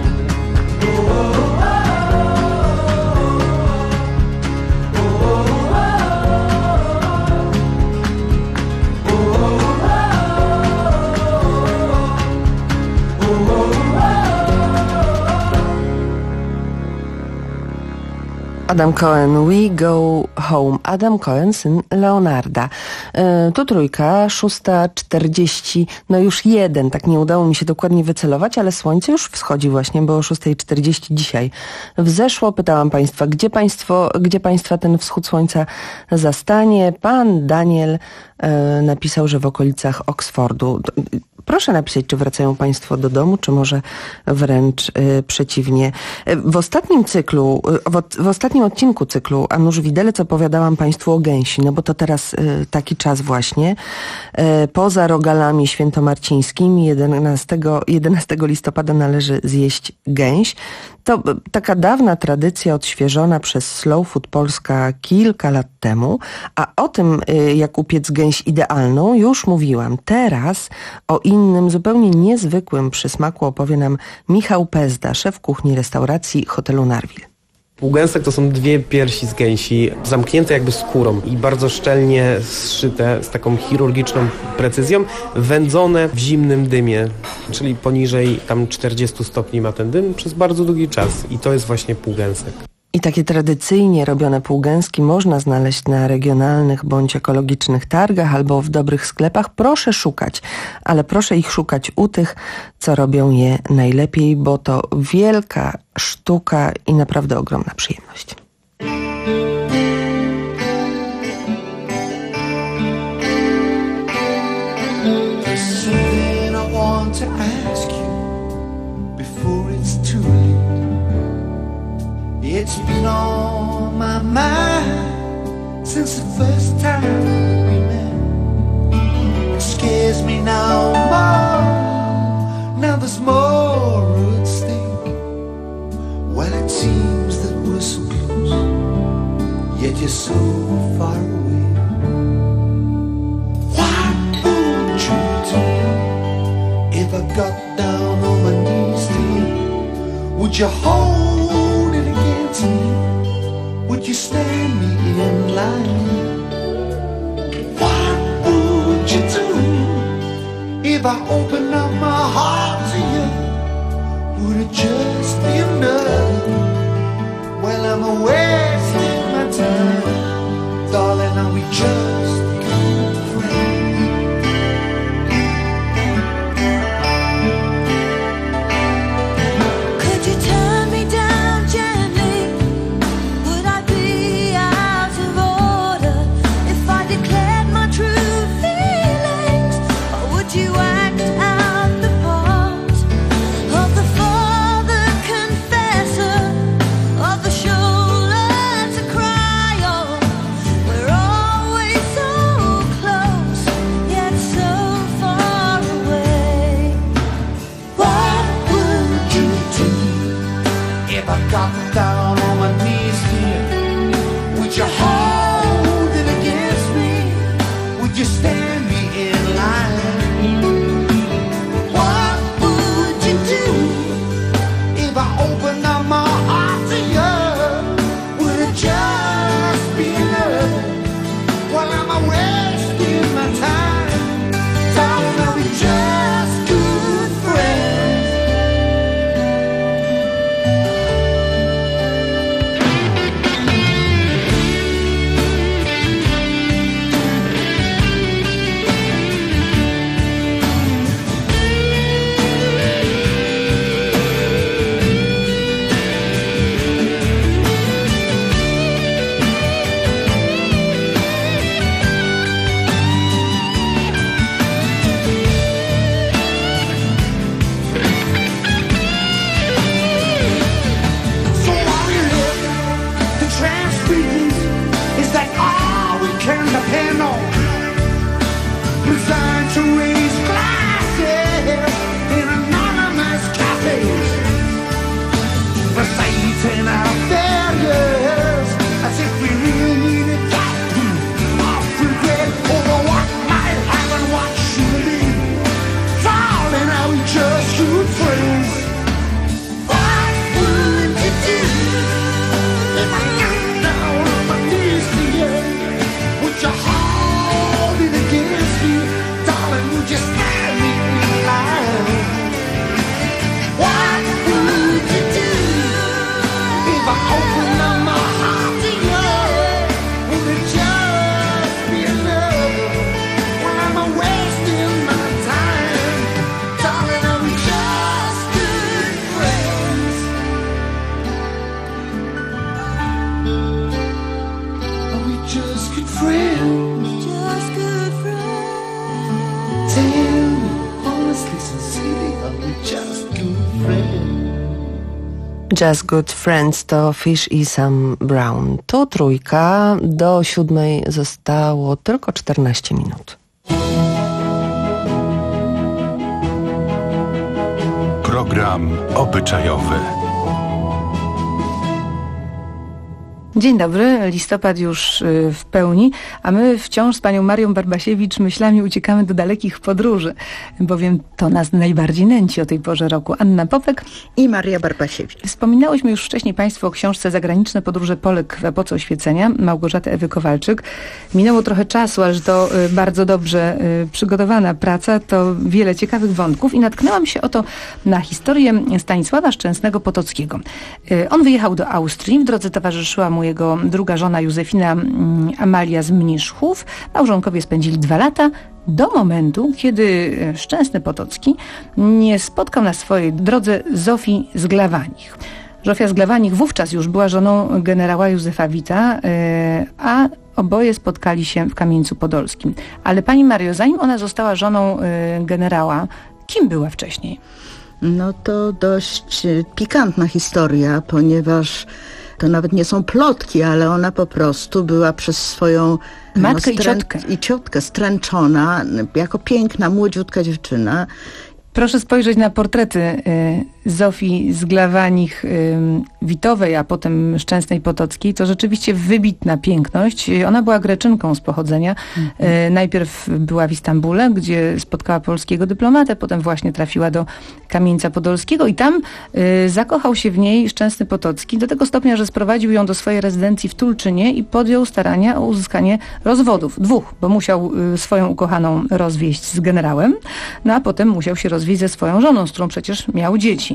Adam Cohen, We Go Home. Adam Cohen, syn Leonarda. Yy, tu trójka, szósta czterdzieści, no już jeden, tak nie udało mi się dokładnie wycelować, ale słońce już wschodzi właśnie, bo o szósta czterdzieści dzisiaj wzeszło. Pytałam państwa, gdzie państwo, gdzie państwa ten wschód słońca zastanie. Pan Daniel yy, napisał, że w okolicach Oksfordu. Proszę napisać, czy wracają państwo do domu, czy może wręcz y, przeciwnie. W ostatnim cyklu, y, w, w ostatnim odcinku cyklu A Nuż Widelec opowiadałam państwu o gęsi, no bo to teraz y, taki czas właśnie. Y, poza rogalami świętomarcińskimi jedenastego listopada należy zjeść gęś. To taka dawna tradycja odświeżona przez Slow Food Polska kilka lat temu, a o tym, jak upiec gęś idealną, już mówiłam. Teraz o innym, zupełnie niezwykłym przysmaku opowie nam Michał Pezda, szef kuchni restauracji hotelu Narwil.
Półgęsek to są dwie piersi z gęsi, zamknięte jakby skórą i bardzo szczelnie zszyte, z taką chirurgiczną precyzją, wędzone w zimnym dymie, czyli poniżej tam czterdziestu stopni ma ten dym przez bardzo długi czas i to jest właśnie półgęsek.
I takie tradycyjnie robione półgęski można znaleźć na regionalnych bądź ekologicznych targach albo w dobrych sklepach. Proszę szukać, ale proszę ich szukać u tych, co robią je najlepiej, bo to wielka sztuka i naprawdę ogromna przyjemność.
It's been on my mind since the first time we met. It scares me now more, now there's more at stake. Well, it seems that we're so close, yet you're so far away. What would you do if I got down on my knees to you? Would you hold me? Would you stand me in line? What would you do if I opened up my heart to you? Would it just be enough? Well, I'm wasting my time, darling. Are we just good friends?
Could you turn me down gently? You act out the part of the father confessor, of the
Just Good Friends to Fish i Sam Brown. To trójka. Do siódmej zostało tylko czternaście minut.
Program obyczajowy.
Dzień dobry, listopad już w pełni, a my wciąż z panią Marią Barbasiewicz myślami uciekamy do dalekich podróży, bowiem to nas najbardziej nęci o tej porze roku. Anna Popek
i Maria Barbasiewicz.
Wspominałyśmy już wcześniej państwu o książce Zagraniczne podróże Polek w epoce oświecenia Małgorzaty Ewy Kowalczyk. Minęło trochę czasu, ale że to bardzo dobrze przygotowana praca, to wiele ciekawych wątków i natknęłam się oto na historię Stanisława Szczęsnego Potockiego. On wyjechał do Austrii, w drodze towarzyszyła mu jego druga żona Józefina Amalia z Mniszchów. Małżonkowie spędzili dwa lata do momentu, kiedy Szczęsny Potocki nie spotkał na swojej drodze Zofii z Glawanich. Zofia z Glawanich wówczas już była żoną generała Józefa Wita, a oboje spotkali się w Kamieńcu Podolskim. Ale pani Mario, zanim ona została żoną generała, kim była wcześniej?
No to dość pikantna historia, ponieważ to nawet nie są plotki, ale ona po prostu była przez swoją
matkę
no,
strę- i ciotkę.
i ciotkę stręczona jako piękna, młodziutka dziewczyna.
Proszę spojrzeć na portrety y, Zofii z Glawanich y, Witowej, a potem Szczęsnej Potockiej. To rzeczywiście wybitna piękność. Ona była Greczynką z pochodzenia. Mhm. Y, najpierw była w Istambule, gdzie spotkała polskiego dyplomatę, potem właśnie trafiła do Kamieńca Podolskiego i tam y, zakochał się w niej Szczęsny Potocki do tego stopnia, że sprowadził ją do swojej rezydencji w Tulczynie i podjął starania o uzyskanie rozwodów. Dwóch, bo musiał y, swoją ukochaną rozwieść z generałem, no a potem musiał się rozwieść ze swoją żoną, z którą przecież miał dzieci.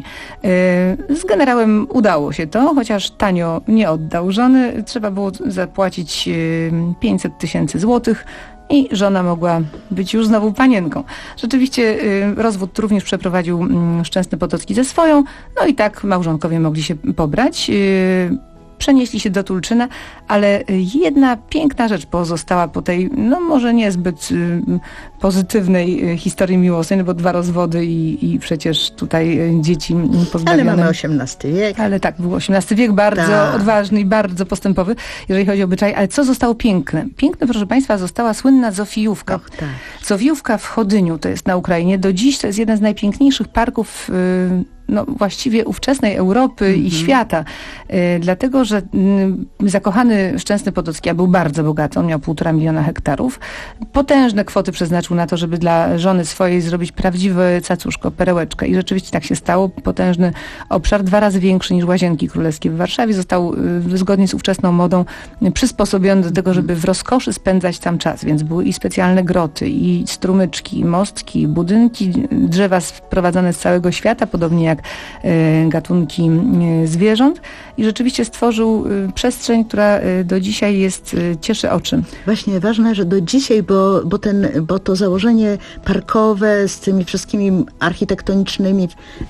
Z generałem udało się to, chociaż tanio nie oddał żony. Trzeba było zapłacić pięćset tysięcy złotych i żona mogła być już znowu panienką. Rzeczywiście rozwód również przeprowadził Szczęsny Potocki ze swoją, no i tak małżonkowie mogli się pobrać. Przenieśli się do Tulczyna, ale jedna piękna rzecz pozostała po tej, no może niezbyt y, pozytywnej y, historii miłosnej, no bo dwa rozwody i, i przecież tutaj y, dzieci pozbawione.
Ale mamy osiemnasty wiek.
Ale tak, był osiemnasty wiek, bardzo Ta. odważny i bardzo postępowy, jeżeli chodzi o obyczaj. Ale co zostało piękne? Piękne, proszę państwa, została słynna Zofijówka. Och, tak. Zofijówka w Chodyniu, to jest na Ukrainie. Do dziś to jest jeden z najpiękniejszych parków y, no właściwie ówczesnej Europy mm-hmm. i świata. Y, dlatego, że y, zakochany Szczęsny Potocki, a był bardzo bogaty, on miał półtora miliona hektarów. Potężne kwoty przeznaczył na to, żeby dla żony swojej zrobić prawdziwe cacuszko, perełeczkę. I rzeczywiście tak się stało. Potężny obszar, dwa razy większy niż Łazienki Królewskie w Warszawie. Został y, zgodnie z ówczesną modą y, przysposobiony do tego, żeby w rozkoszy spędzać tam czas. Więc były i specjalne groty, i strumyczki, i mostki, i budynki, drzewa sprowadzane z całego świata, podobnie jak gatunki zwierząt i rzeczywiście stworzył przestrzeń, która do dzisiaj jest, cieszy oczy.
Właśnie ważne, że do dzisiaj, bo, bo, ten, bo to założenie parkowe z tymi wszystkimi architektonicznymi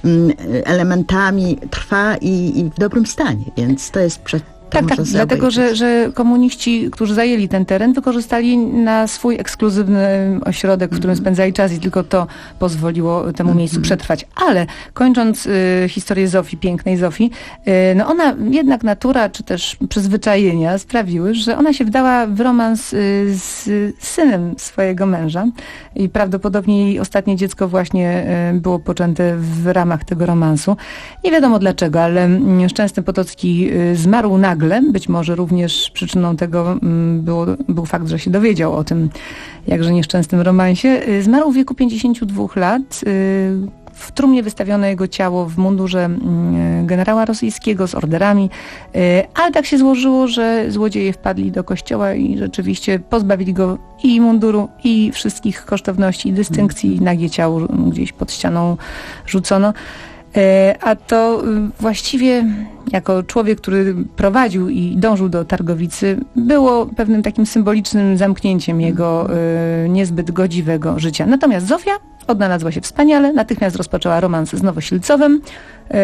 elementami trwa i, i w dobrym stanie, więc to jest prze
Tak, tak, dlatego, że, że komuniści, którzy zajęli ten teren, wykorzystali na swój ekskluzywny ośrodek, w którym spędzali czas i tylko to pozwoliło temu miejscu przetrwać. Ale kończąc y, historię Zofii, pięknej Zofii, y, no ona jednak natura, czy też przyzwyczajenia sprawiły, że ona się wdała w romans y, z synem swojego męża i prawdopodobnie jej ostatnie dziecko właśnie y, było poczęte w ramach tego romansu. Nie wiadomo dlaczego, ale Szczęsny Potocki y, zmarł nagle. Być może również przyczyną tego było, był fakt, że się dowiedział o tym jakże nieszczęsnym romansie. Zmarł w wieku pięćdziesięciu dwóch lat. W trumnie wystawiono jego ciało w mundurze generała rosyjskiego z orderami, ale tak się złożyło, że złodzieje wpadli do kościoła i rzeczywiście pozbawili go i munduru, i wszystkich kosztowności, i dystynkcji, i nagie ciało gdzieś pod ścianą rzucono. A to właściwie jako człowiek, który prowadził i dążył do Targowicy, było pewnym takim symbolicznym zamknięciem jego y, niezbyt godziwego życia. Natomiast Zofia odnalazła się wspaniale, natychmiast rozpoczęła romans z Nowosilcowem y,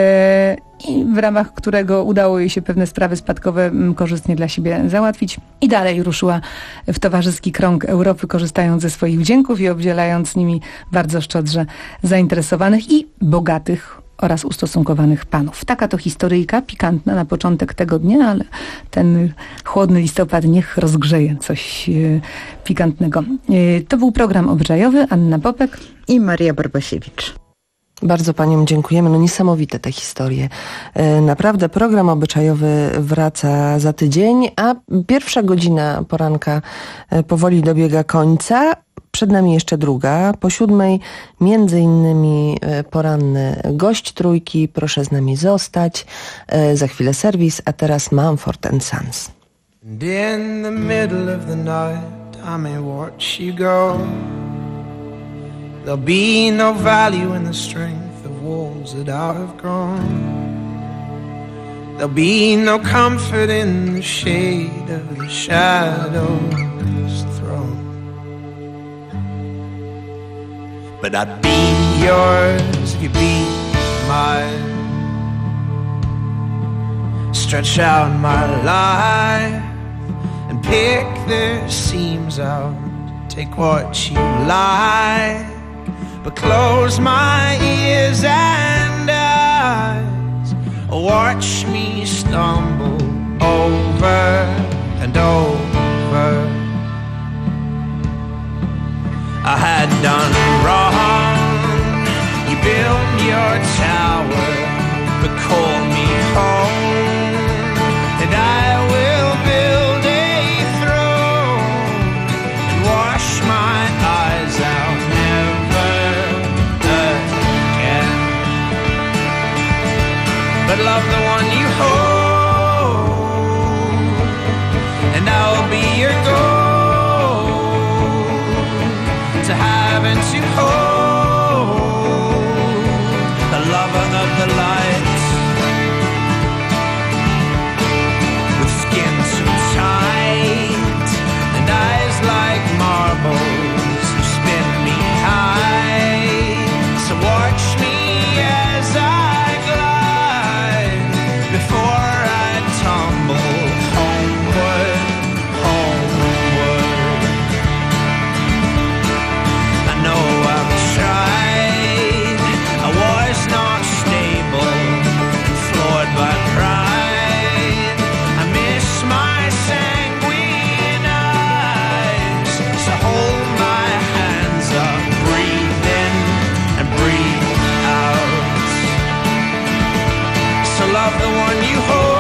i w ramach którego udało jej się pewne sprawy spadkowe m, korzystnie dla siebie załatwić i dalej ruszyła w towarzyski krąg Europy, korzystając ze swoich wdzięków i obdzielając nimi bardzo szczodrze zainteresowanych i bogatych oraz ustosunkowanych panów. Taka to historyjka, pikantna na początek tego dnia, ale ten chłodny listopad niech rozgrzeje coś e, pikantnego. E, to był program obyczajowy. Anna Popek
i Maria Barbasiewicz.
Bardzo paniom dziękujemy. No niesamowite te historie. E, naprawdę program obyczajowy wraca za tydzień, a pierwsza godzina poranka e, powoli dobiega końca. Przed nami jeszcze druga. Po siódmej między innymi e, poranny gość trójki. Proszę z nami zostać. E, za chwilę serwis, a teraz Mumford and Sons.
And in the middle of the night I may watch you go. There'll be no value in the strength of walls that I have grown. There'll be no comfort in the shade of the shadow's throne. But I'd be yours if you'd be mine. Stretch out my life and pick the seams out. Take what you like, but close my ears and eyes. Watch me stumble over and over. I had done wrong. You built your tower, but call me home, and I will build a throne and wash my eyes out. But love the one you hold, and I'll be your goal, to have and to hold, the lover of the light, with skin too tight and eyes like marbles who spin me high. So watch me as I the one you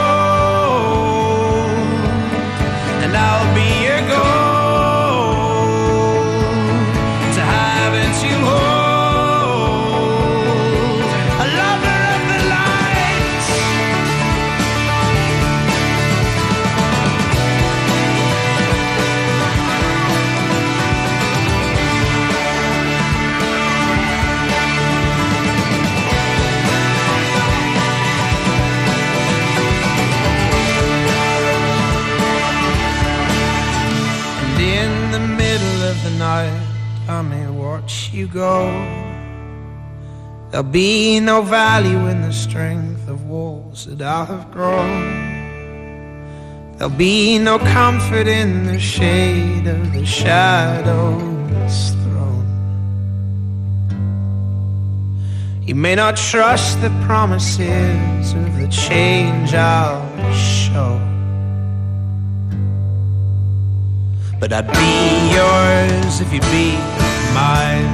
hold, and I'll be your goal, to have and to hold, a lover of the light. Night, I may watch you go. There'll be no value in the strength of walls that I have grown. There'll be no comfort in the shade of the shadow's throne. You may not trust the promises of the change I'll show, but I'd be yours if you'd be mine.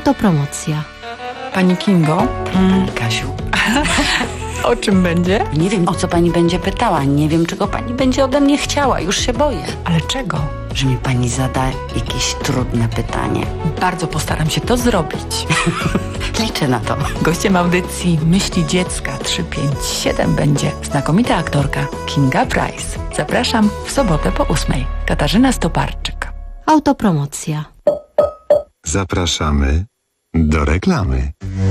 Autopromocja.
Pani Kingo?
Mm, Kasiu.
O czym będzie?
Nie wiem, o co pani będzie pytała. Nie wiem, czego pani będzie ode mnie chciała. Już się boję.
Ale czego?
Że mi pani zada jakieś trudne pytanie.
Bardzo postaram się to zrobić.
Liczę na to.
Gościem audycji Myśli Dziecka trzy pięć siedem będzie znakomita aktorka Kinga Price. Zapraszam w sobotę po ósmej. Katarzyna Stoparczyk.
Autopromocja.
Zapraszamy do reklamy.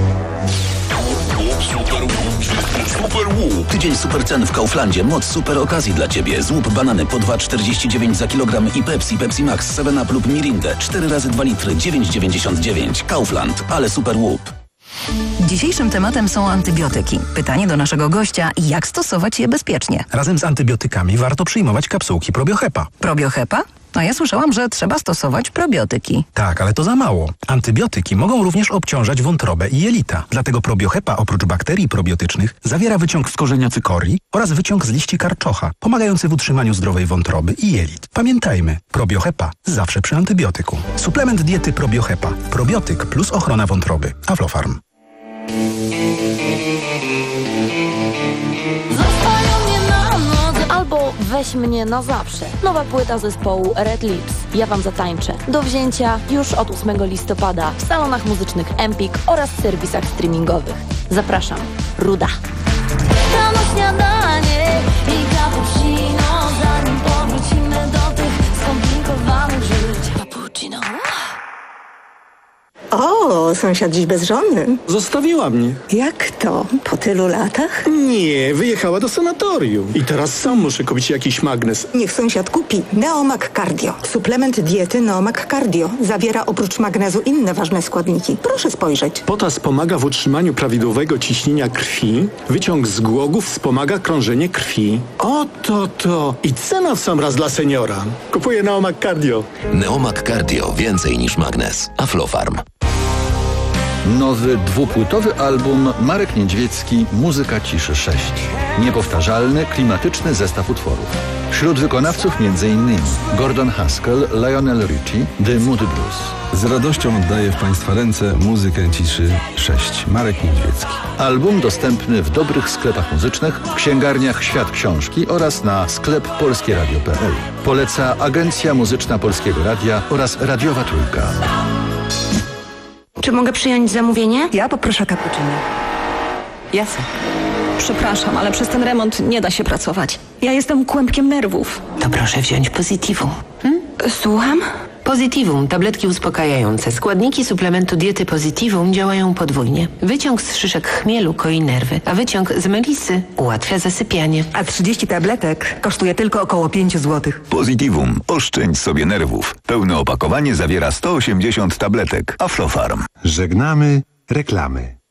Super łup! Tydzień super cen w Kauflandzie. Moc super okazji dla Ciebie. Złup banany po dwa czterdzieści dziewięć za kilogram i Pepsi, Pepsi Max, seven up lub Mirindę. cztery razy dwa litry, dziewięć dziewięćdziesiąt dziewięć. Kaufland, ale super łup.
Dzisiejszym tematem są antybiotyki. Pytanie do naszego gościa, jak stosować je bezpiecznie?
Razem z antybiotykami warto przyjmować kapsułki probiohepa.
Probiohepa? A ja słyszałam, że trzeba stosować probiotyki.
Tak, ale to za mało. Antybiotyki mogą również obciążać wątrobę i jelita. Dlatego probiohepa oprócz bakterii probiotycznych zawiera wyciąg z korzenia cykorii oraz wyciąg z liści karczocha, pomagający w utrzymaniu zdrowej wątroby i jelit. Pamiętajmy, probiohepa zawsze przy antybiotyku. Suplement diety probiohepa. Probiotyk plus ochrona wątroby. Aflofarm.
Albo Weź mnie na zawsze. Nowa płyta zespołu Red Lips. Ja wam zatańczę. Do wzięcia już od ósmego listopada w salonach muzycznych Empik oraz serwisach streamingowych. Zapraszam. Ruda.
Rano śniadanie i cappuccino, zanim powrócimy do tych skomplikowanych żyć. Cappuccino.
O, sąsiad dziś bezżonny.
Zostawiła mnie.
Jak to? Po tylu latach?
Nie, wyjechała do sanatorium. I teraz sam muszę kupić jakiś magnes.
Niech sąsiad kupi Neomag Cardio. Suplement diety Neomag Cardio. Zawiera oprócz magnezu inne ważne składniki. Proszę spojrzeć.
Potas pomaga w utrzymaniu prawidłowego ciśnienia krwi. Wyciąg z głogów wspomaga krążenie krwi. Oto to. I cena w sam raz dla seniora. Kupuję Neomag Cardio.
Neomag Cardio. Więcej niż magnes. Aflofarm.
Nowy dwupłytowy album Marek Niedźwiecki Muzyka Ciszy sześć. Niepowtarzalny, klimatyczny zestaw utworów. Wśród wykonawców m.in. Gordon Haskell, Lionel Richie, The Moody Blues.
Z radością oddaję w Państwa ręce Muzykę Ciszy sześć. Marek Niedźwiecki.
Album dostępny w dobrych sklepach muzycznych, w księgarniach Świat Książki oraz na sklep polskie radio kropka p l. Poleca Agencja Muzyczna Polskiego Radia oraz Radiowa Trójka.
Czy mogę przyjąć zamówienie?
Ja poproszę cappuccino.
Jasne.
Przepraszam, ale przez ten remont nie da się pracować. Ja jestem kłębkiem nerwów.
To proszę wziąć Positivum. Hmm? Słucham?
Positivum, tabletki uspokajające. Składniki suplementu diety Positivum działają podwójnie. Wyciąg z szyszek chmielu koi nerwy, a wyciąg z melisy ułatwia zasypianie.
A trzydzieści tabletek kosztuje tylko około pięć złotych.
Positivum. Oszczędź sobie nerwów. Pełne opakowanie zawiera sto osiemdziesiąt tabletek. Aflofarm.
Żegnamy reklamy.